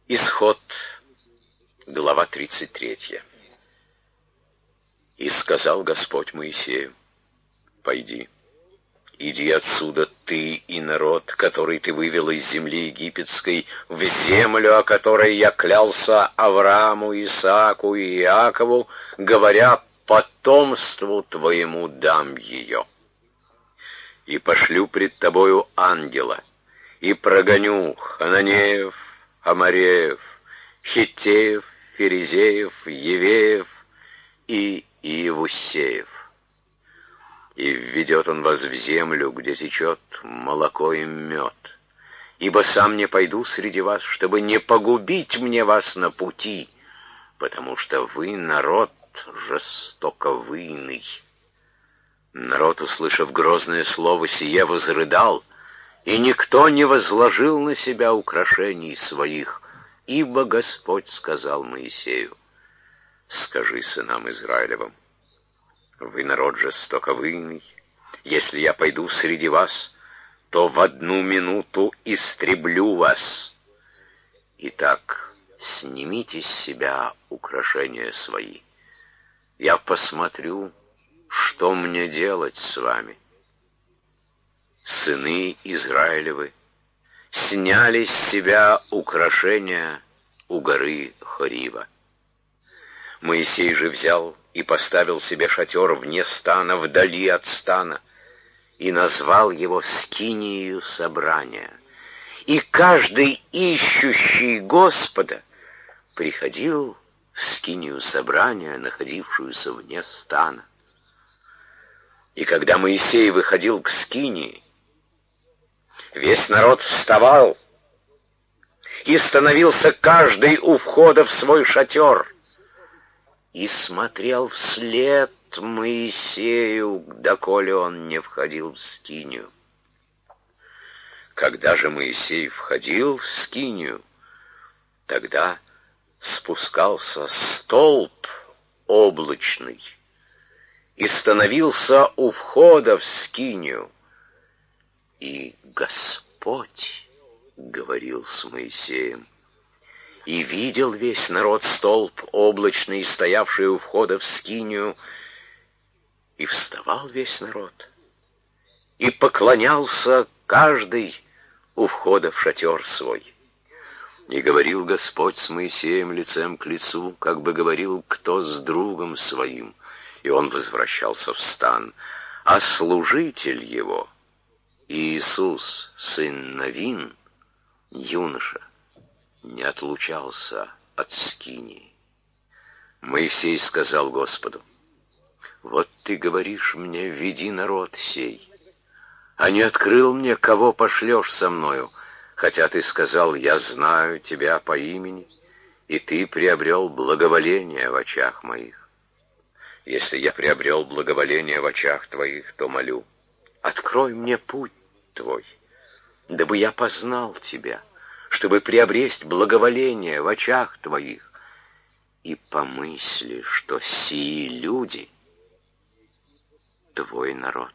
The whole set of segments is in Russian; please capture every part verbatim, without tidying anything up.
Исход, глава тридцать третья. «И сказал Господь Моисею: пойди, иди отсюда ты и народ, который ты вывел из земли египетской, в землю, о которой я клялся Аврааму, Исааку и Иакову, говоря: потомству твоему дам ее. И пошлю пред тобою ангела, и прогоню хананеев, амореев, хиттеев, ферезеев, евеев и иевусеев. И введет он вас в землю, где течет молоко и мед. Ибо сам не пойду среди вас, чтобы не погубить мне вас на пути, потому что вы народ жестоковыйный». Народ, услышав грозное слово сие, возрыдал, и никто не возложил на себя украшений своих, ибо Господь сказал Моисею: «Скажи сынам Израилевым: вы народ жестоковыйный. Если я пойду среди вас, то в одну минуту истреблю вас. Итак, снимите с себя украшения свои. Я посмотрю, что мне делать с вами». Сыны Израилевы сняли с себя украшения у горы Хорива. Моисей же взял и поставил себе шатер вне стана, вдали от стана, и назвал его скинией собрания. И каждый ищущий Господа приходил в скинию собрания, находившуюся вне стана. И когда Моисей выходил к скинии, весь народ вставал, и становился каждый у входа в свой шатер, и смотрел вслед Моисею, доколе он не входил в скинию. Когда же Моисей входил в скинию, тогда спускался столб облачный и становился у входа в скинию. И Господь говорил с Моисеем. И видел весь народ столб облачный, стоявший у входа в скинию, и вставал весь народ, и поклонялся каждый у входа в шатер свой. И говорил Господь с Моисеем лицем к лицу, как бы говорил кто с другом своим, и он возвращался в стан. А служитель его, Иисус, сын Навин, юноша, не отлучался от скинии. Моисей сказал Господу: «Вот ты говоришь мне: веди народ сей, а не открыл мне, кого пошлешь со мною, хотя ты сказал: я знаю тебя по имени, и ты приобрел благоволение в очах моих. Если я приобрел благоволение в очах твоих, то молю: открой мне путь твой, дабы я познал тебя, чтобы приобресть благоволение в очах твоих, и помысли, что сии люди — твой народ».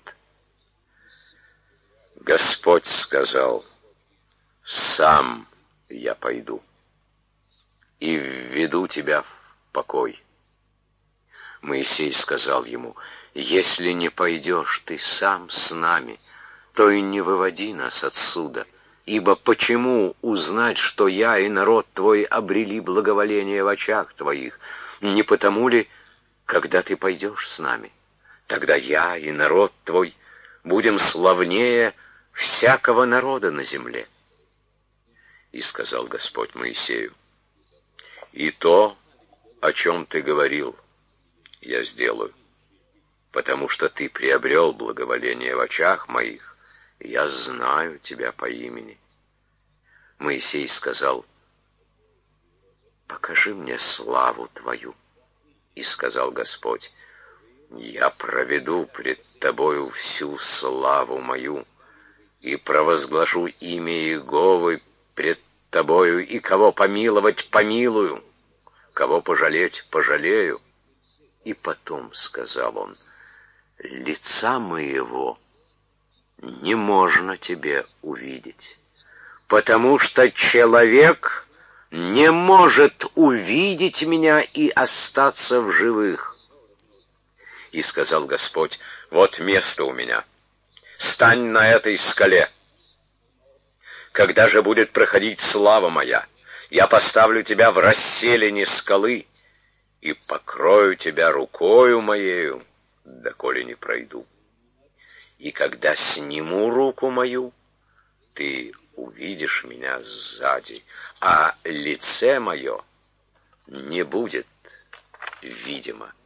Господь сказал: «Сам я пойду и введу тебя в покой». Моисей сказал ему: «Если не пойдешь ты сам с нами, то и не выводи нас отсюда, ибо почему узнать, что я и народ твой обрели благоволение в очах твоих? Не потому ли, когда ты пойдешь с нами, тогда я и народ твой будем славнее всякого народа на земле?» И сказал Господь Моисею: «И то, о чем ты говорил, я сделаю, потому что ты приобрел благоволение в очах моих, и я знаю тебя по имени». Моисей сказал: «Покажи мне славу твою». И сказал Господь: «Я проведу пред тобою всю славу мою, и провозглашу имя Иеговы пред тобою, и кого помиловать помилую, кого пожалеть пожалею». И потом сказал он: «Лица моего не можно тебе увидеть, потому что человек не может увидеть меня и остаться в живых. И сказал Господь: вот место у меня, стань на этой скале. Когда же будет проходить слава моя, я поставлю тебя в расселине скалы и покрою тебя рукою моею, доколе не пройду. И когда сниму руку мою, ты увидишь меня сзади, а лице мое не будет видимо.